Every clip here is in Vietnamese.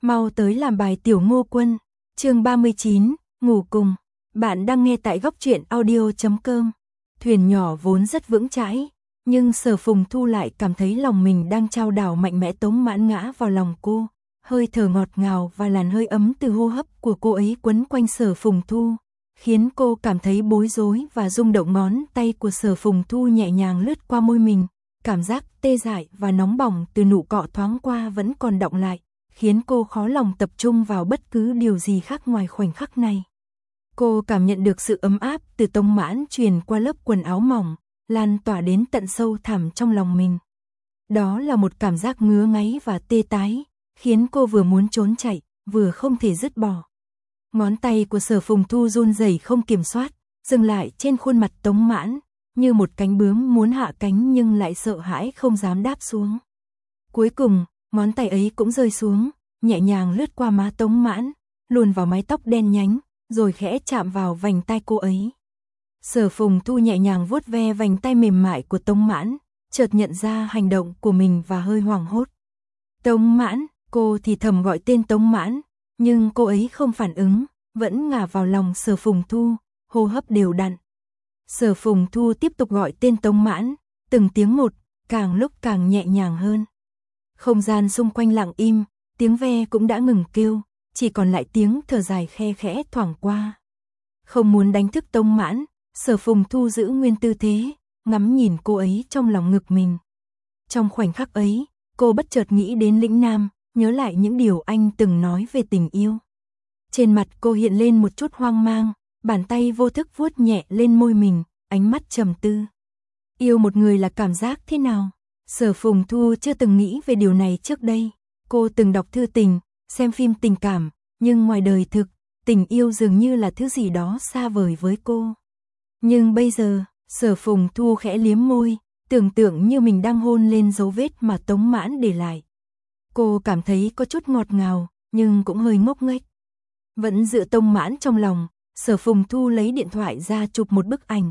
Mau tới làm bài tiểu Ngô Quân. Chương 39, ngủ cùng. Bạn đang nghe tại góc truyện audio.com. Thuyền nhỏ vốn rất vững chãi, nhưng Sở Phùng Thu lại cảm thấy lòng mình đang chao đảo mạnh mẽ. Tống Mãn ngã vào lòng cô, hơi thở ngọt ngào và làn hơi ấm từ hô hấp của cô ấy quấn quanh Sở Phùng Thu, khiến cô cảm thấy bối rối và rung động. Ngón tay của Sở Phùng Thu nhẹ nhàng lướt qua môi mình, cảm giác tê dại và nóng bỏng từ nụ cọ thoáng qua vẫn còn đọng lại, khiến cô khó lòng tập trung vào bất cứ điều gì khác ngoài khoảnh khắc này. Cô cảm nhận được sự ấm áp từ Tống Mãn truyền qua lớp quần áo mỏng, lan tỏa đến tận sâu thẳm trong lòng mình. Đó là một cảm giác ngứa ngáy và tê tái, khiến cô vừa muốn trốn chạy, vừa không thể dứt bỏ. Ngón tay của Sở Phùng Thu run rẩy không kiểm soát, dừng lại trên khuôn mặt Tống Mãn, như một cánh bướm muốn hạ cánh nhưng lại sợ hãi không dám đáp xuống. Cuối cùng, ngón tay ấy cũng rơi xuống, nhẹ nhàng lướt qua má Tống Mãn, luồn vào mái tóc đen nhánh, rồi khẽ chạm vào vành tai cô ấy. Sở Phùng Thu nhẹ nhàng vuốt ve vành tai mềm mại của Tống Mãn, chợt nhận ra hành động của mình và hơi hoảng hốt. Tống Mãn, cô thì thầm gọi tên Tống Mãn, nhưng cô ấy không phản ứng, vẫn ngả vào lòng Sở Phùng Thu, hô hấp đều đặn. Sở Phùng Thu tiếp tục gọi tên Tống Mãn, từng tiếng một, càng lúc càng nhẹ nhàng hơn. Không gian xung quanh lặng im, tiếng ve cũng đã ngừng kêu, chỉ còn lại tiếng thở dài khe khẽ thoảng qua. Không muốn đánh thức Tống Mãn, Sở Phùng Thu giữ nguyên tư thế, ngắm nhìn cô ấy trong lòng ngực mình. Trong khoảnh khắc ấy, cô bất chợt nghĩ đến Lĩnh Nam, nhớ lại những điều anh từng nói về tình yêu. Trên mặt cô hiện lên một chút hoang mang, bàn tay vô thức vuốt nhẹ lên môi mình, ánh mắt trầm tư. Yêu một người là cảm giác thế nào? Sở Phùng Thu chưa từng nghĩ về điều này trước đây. Cô từng đọc thư tình, xem phim tình cảm, nhưng ngoài đời thực, tình yêu dường như là thứ gì đó xa vời với cô. Nhưng bây giờ, Sở Phùng Thu khẽ liếm môi, tưởng tượng như mình đang hôn lên dấu vết mà Tống Mãn để lại. Cô cảm thấy có chút ngọt ngào, nhưng cũng hơi ngốc nghếch. Vẫn giữ Tống Mãn trong lòng, Sở Phùng Thu lấy điện thoại ra chụp một bức ảnh.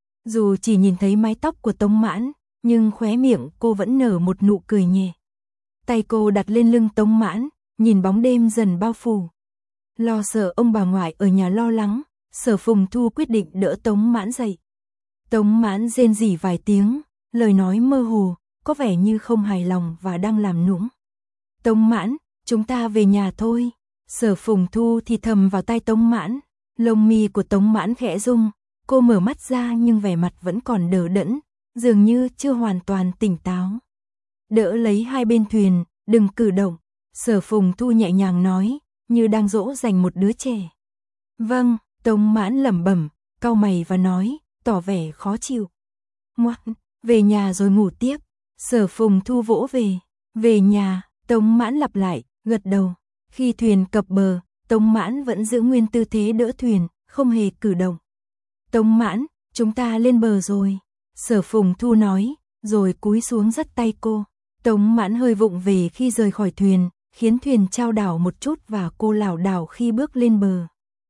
Dù chỉ nhìn thấy mái tóc của Tống Mãn, nhưng khóe miệng cô vẫn nở một nụ cười nhẹ. Tay cô đặt lên lưng Tống Mãn, nhìn bóng đêm dần bao phủ. Lo sợ ông bà ngoại ở nhà lo lắng, Sở Phùng Thu quyết định đỡ Tống Mãn dậy. Tống Mãn rên rỉ vài tiếng, lời nói mơ hồ, có vẻ như không hài lòng và đang làm nũng. Tống Mãn, chúng ta về nhà thôi. Sở Phùng Thu thì thầm vào tai Tống Mãn. Lông mi của Tống Mãn khẽ rung, cô mở mắt ra nhưng vẻ mặt vẫn còn đờ đẫn, dường như chưa hoàn toàn tỉnh táo. Đỡ lấy hai bên thuyền, đừng cử động. Sở Phùng Thu nhẹ nhàng nói, như đang dỗ dành một đứa trẻ. Vâng, Tống Mãn lẩm bẩm, cau mày và nói, tỏ vẻ khó chịu. Ngoan, về nhà rồi ngủ tiếp. Sở Phùng Thu vỗ về nhà. Tống Mãn lặp lại, gật đầu. Khi thuyền cập bờ, Tống Mãn vẫn giữ nguyên tư thế đỡ thuyền, không hề cử động. Tống Mãn, chúng ta lên bờ rồi. Sở Phùng Thu nói, rồi cúi xuống dắt tay cô. Tống Mãn hơi vụng về khi rời khỏi thuyền, khiến thuyền chao đảo một chút và cô lảo đảo khi bước lên bờ.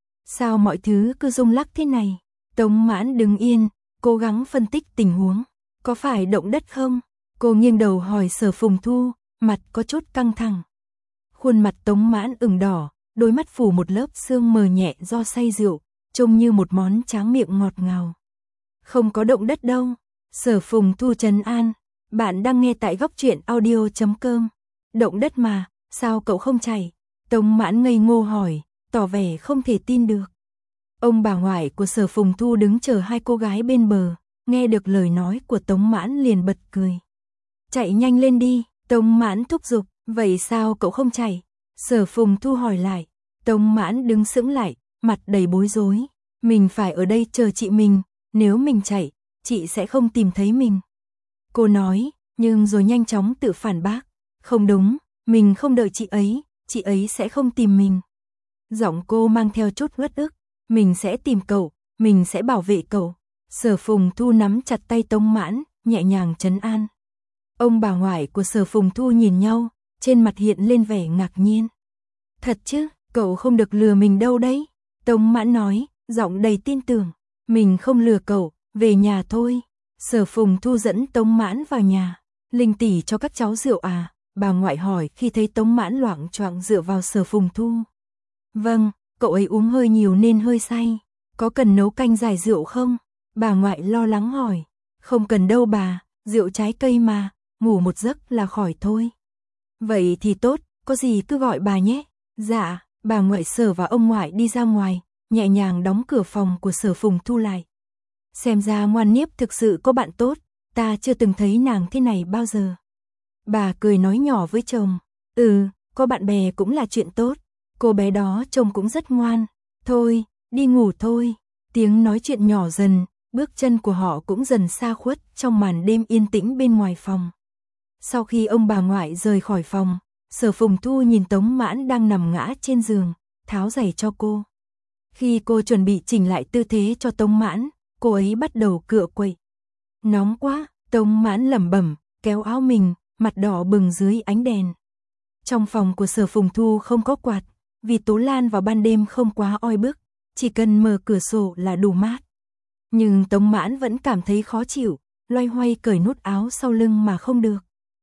Sao mọi thứ cứ rung lắc thế này? Tống Mãn đứng yên, cố gắng phân tích tình huống. Có phải động đất không? Cô nghiêng đầu hỏi Sở Phùng Thu, mặt có chút căng thẳng. Khuôn mặt Tống Mãn ửng đỏ, đôi mắt phủ một lớp sương mờ nhẹ do say rượu, trông như một món tráng miệng ngọt ngào. Không có động đất đâu. Sở Phùng Thu trấn an, bạn đang nghe tại góc truyện audio.com. Động đất mà, sao cậu không chạy? Tống Mãn ngây ngô hỏi, tỏ vẻ không thể tin được. Ông bà ngoại của Sở Phùng Thu đứng chờ hai cô gái bên bờ, nghe được lời nói của Tống Mãn liền bật cười. Chạy nhanh lên đi, Tống Mãn thúc giục, vậy sao cậu không chạy? Sở Phùng Thu hỏi lại. Tống Mãn đứng sững lại, mặt đầy bối rối. Mình phải ở đây chờ chị mình, nếu mình chạy, chị sẽ không tìm thấy mình. Cô nói, nhưng rồi nhanh chóng tự phản bác. Không đúng, mình không đợi chị ấy sẽ không tìm mình. Giọng cô mang theo chút uất ức. Mình sẽ tìm cậu, mình sẽ bảo vệ cậu. Sở Phùng Thu nắm chặt tay Tống Mãn, nhẹ nhàng trấn an. Ông bà ngoại của Sở Phùng Thu nhìn nhau, trên mặt hiện lên vẻ ngạc nhiên. Thật chứ, cậu không được lừa mình đâu đấy. Tống Mãn nói, giọng đầy tin tưởng. Mình không lừa cậu, về nhà thôi. Sở Phùng Thu dẫn Tống Mãn vào nhà. Linh tỷ cho các cháu rượu à? bà ngoại hỏi khi thấy Tống Mãn loạng choạng dựa vào Sở Phùng Thu. Vâng, cậu ấy uống hơi nhiều nên hơi say. Có cần nấu canh giải rượu không? Bà ngoại lo lắng hỏi. Không cần đâu bà, rượu trái cây mà, ngủ một giấc là khỏi thôi. Vậy thì tốt, có gì cứ gọi bà nhé. Dạ, bà ngoại Sở và ông ngoại đi ra ngoài, nhẹ nhàng đóng cửa phòng của Sở Phùng Thu lại. Xem ra Ngoan Niếp thực sự có bạn tốt, ta chưa từng thấy nàng thế này bao giờ. Bà cười nói nhỏ với chồng. Có bạn bè cũng là chuyện tốt. Cô bé đó trông cũng rất ngoan. Thôi, đi ngủ thôi. Tiếng nói chuyện nhỏ dần, bước chân của họ cũng dần xa khuất trong màn đêm yên tĩnh bên ngoài phòng. Sau khi ông bà ngoại rời khỏi phòng, Sở Phùng Thu nhìn Tống Mãn đang nằm ngã trên giường, tháo giày cho cô. Khi cô chuẩn bị chỉnh lại tư thế cho Tống Mãn, cô ấy bắt đầu cựa quậy. Nóng quá, Tống Mãn lẩm bẩm, kéo áo mình, mặt đỏ bừng dưới ánh đèn. Trong phòng của Sở Phùng Thu không có quạt, vì Tố Lan vào ban đêm không quá oi bức, chỉ cần mở cửa sổ là đủ mát. Nhưng Tống Mãn vẫn cảm thấy khó chịu, loay hoay cởi nút áo sau lưng mà không được.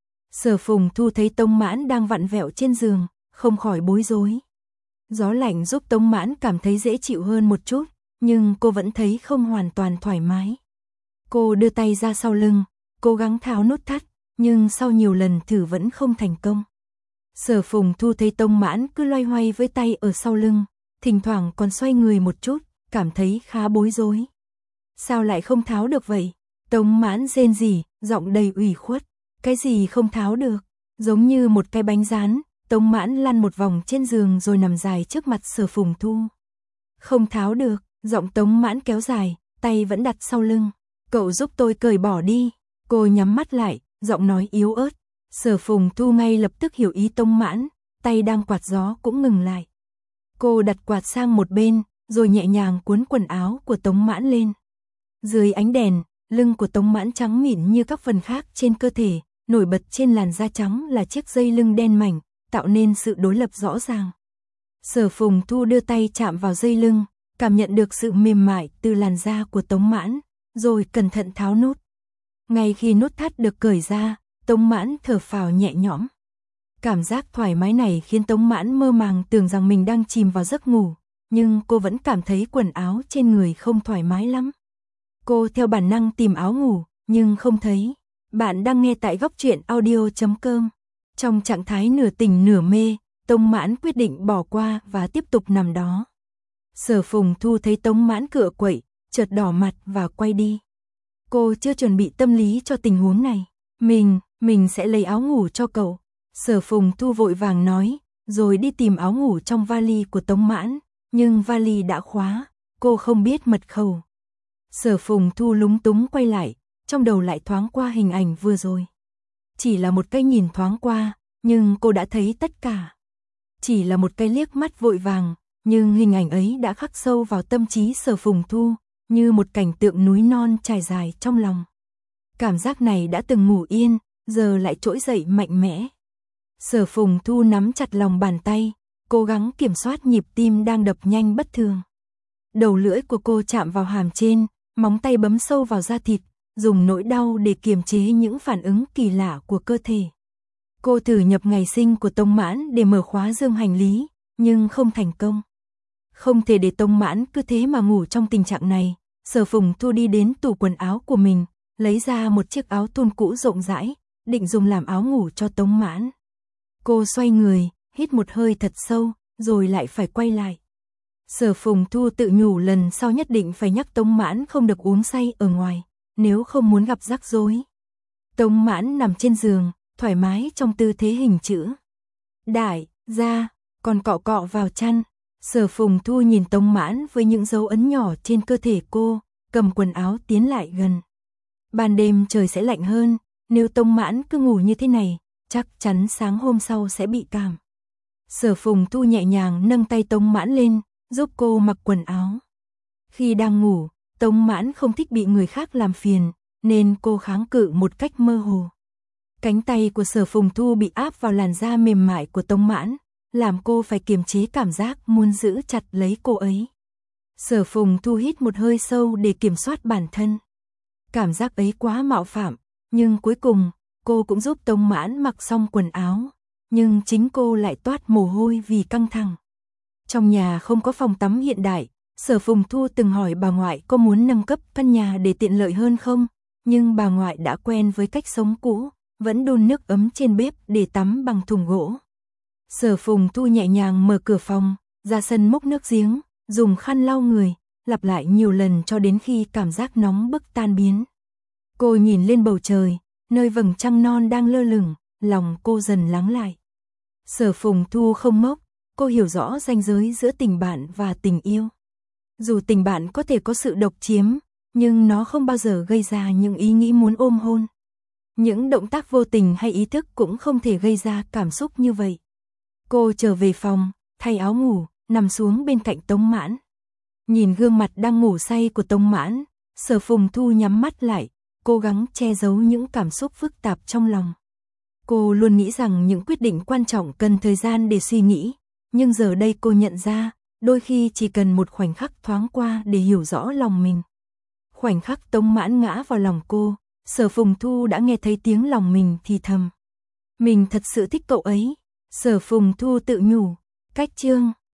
Sở Phùng Thu thấy Tống Mãn đang vặn vẹo trên giường, không khỏi bối rối. Gió lạnh giúp Tống Mãn cảm thấy dễ chịu hơn một chút, nhưng cô vẫn thấy không hoàn toàn thoải mái. Cô đưa tay ra sau lưng, cố gắng tháo nút thắt, nhưng sau nhiều lần thử vẫn không thành công. Sở Phùng Thu thấy Tống Mãn cứ loay hoay với tay ở sau lưng, thỉnh thoảng còn xoay người một chút, cảm thấy khá bối rối. Sao lại không tháo được vậy? Tống Mãn rên rỉ, giọng đầy ủy khuất. Cái gì không tháo được? Giống như một cái bánh rán, Tống Mãn lăn một vòng trên giường rồi nằm dài trước mặt Sở Phùng Thu. Không tháo được, giọng Tống Mãn kéo dài, tay vẫn đặt sau lưng. Cậu giúp tôi cởi bỏ đi. Cô nhắm mắt lại, giọng nói yếu ớt. Sở Phùng Thu ngay lập tức hiểu ý Tống Mãn, tay đang quạt gió cũng ngừng lại. Cô đặt quạt sang một bên, rồi nhẹ nhàng cuốn quần áo của Tống Mãn lên. Dưới ánh đèn, lưng của Tống Mãn trắng mịn như các phần khác trên cơ thể, nổi bật trên làn da trắng là chiếc dây lưng đen mảnh, tạo nên sự đối lập rõ ràng. Sở Phùng Thu đưa tay chạm vào dây lưng, cảm nhận được sự mềm mại từ làn da của Tống Mãn, rồi cẩn thận tháo nút. Ngay khi nút thắt được cởi ra, Tống Mãn thở phào nhẹ nhõm. Cảm giác thoải mái này khiến Tống Mãn mơ màng tưởng rằng mình đang chìm vào giấc ngủ, nhưng cô vẫn cảm thấy quần áo trên người không thoải mái lắm. Cô theo bản năng tìm áo ngủ, nhưng không thấy. Bạn đang nghe tại Góc Truyện Audio.com. Trong trạng thái nửa tỉnh nửa mê, Tống Mãn quyết định bỏ qua và tiếp tục nằm đó. Sở Phùng Thu thấy Tống Mãn cựa quậy, chợt đỏ mặt và quay đi. Cô chưa chuẩn bị tâm lý cho tình huống này. Mình sẽ lấy áo ngủ cho cậu. Sở Phùng Thu vội vàng nói, rồi đi tìm áo ngủ trong vali của Tống Mãn, nhưng vali đã khóa, cô không biết mật khẩu. Sở Phùng Thu lúng túng quay lại, trong đầu lại thoáng qua hình ảnh vừa rồi. Chỉ là một cái nhìn thoáng qua, nhưng cô đã thấy tất cả. Chỉ là một cái liếc mắt vội vàng, nhưng hình ảnh ấy đã khắc sâu vào tâm trí Sở Phùng Thu, như một cảnh tượng núi non trải dài trong lòng. Cảm giác này đã từng ngủ yên, giờ lại trỗi dậy mạnh mẽ. Sở Phùng Thu nắm chặt lòng bàn tay, cố gắng kiểm soát nhịp tim đang đập nhanh bất thường. Đầu lưỡi của cô chạm vào hàm trên, móng tay bấm sâu vào da thịt, dùng nỗi đau để kiềm chế những phản ứng kỳ lạ của cơ thể. Cô thử nhập ngày sinh của Tống Mãn để mở khóa dương hành lý, nhưng không thành công. Không thể để Tống Mãn cứ thế mà ngủ trong tình trạng này. Sở Phùng Thu đi đến tủ quần áo của mình, lấy ra một chiếc áo thun cũ rộng rãi, định dùng làm áo ngủ cho Tống Mãn. Cô xoay người, hít một hơi thật sâu, rồi lại phải quay lại. Sở Phùng Thu tự nhủ lần sau nhất định phải nhắc Tống Mãn không được uống say ở ngoài, nếu không muốn gặp rắc rối. Tống Mãn nằm trên giường, thoải mái trong tư thế hình chữ. Đại, ra, còn cọ cọ vào chăn. Sở Phùng Thu nhìn Tống Mãn với những dấu ấn nhỏ trên cơ thể cô, cầm quần áo tiến lại gần. Ban đêm trời sẽ lạnh hơn, nếu Tống Mãn cứ ngủ như thế này, chắc chắn sáng hôm sau sẽ bị cảm. Sở Phùng Thu nhẹ nhàng nâng tay Tống Mãn lên, giúp cô mặc quần áo. Khi đang ngủ, Tống Mãn không thích bị người khác làm phiền, nên cô kháng cự một cách mơ hồ. Cánh tay của Sở Phùng Thu bị áp vào làn da mềm mại của Tống Mãn, làm cô phải kiềm chế cảm giác muốn giữ chặt lấy cô ấy. Sở Phùng Thu hít một hơi sâu để kiểm soát bản thân. Cảm giác ấy quá mạo phạm, nhưng cuối cùng, cô cũng giúp Tống Mãn mặc xong quần áo. nhưng chính cô lại toát mồ hôi vì căng thẳng. Trong nhà không có phòng tắm hiện đại, Sở Phùng Thu từng hỏi bà ngoại có muốn nâng cấp căn nhà để tiện lợi hơn không, nhưng bà ngoại đã quen với cách sống cũ, vẫn đun nước ấm trên bếp để tắm bằng thùng gỗ. Sở Phùng Thu nhẹ nhàng mở cửa phòng, ra sân múc nước giếng, dùng khăn lau người, lặp lại nhiều lần cho đến khi cảm giác nóng bức tan biến. Cô nhìn lên bầu trời, nơi vầng trăng non đang lơ lửng, lòng cô dần lắng lại. Sở Phùng Thu không ngốc, cô hiểu rõ ranh giới giữa tình bạn và tình yêu. Dù tình bạn có thể có sự độc chiếm, nhưng nó không bao giờ gây ra những ý nghĩ muốn ôm hôn. Những động tác vô tình hay ý thức cũng không thể gây ra cảm xúc như vậy. Cô trở về phòng, thay áo ngủ, nằm xuống bên cạnh Tống Mãn. Nhìn gương mặt đang ngủ say của Tống Mãn, Sở Phùng Thu nhắm mắt lại, cố gắng che giấu những cảm xúc phức tạp trong lòng. Cô luôn nghĩ rằng những quyết định quan trọng cần thời gian để suy nghĩ, nhưng giờ đây cô nhận ra, đôi khi chỉ cần một khoảnh khắc thoáng qua để hiểu rõ lòng mình. Khoảnh khắc Tống Mãn ngã vào lòng cô, Sở Phùng Thu đã nghe thấy tiếng lòng mình thì thầm. Mình thật sự thích cậu ấy. Sở Phùng Thu tự nhủ. Cách chương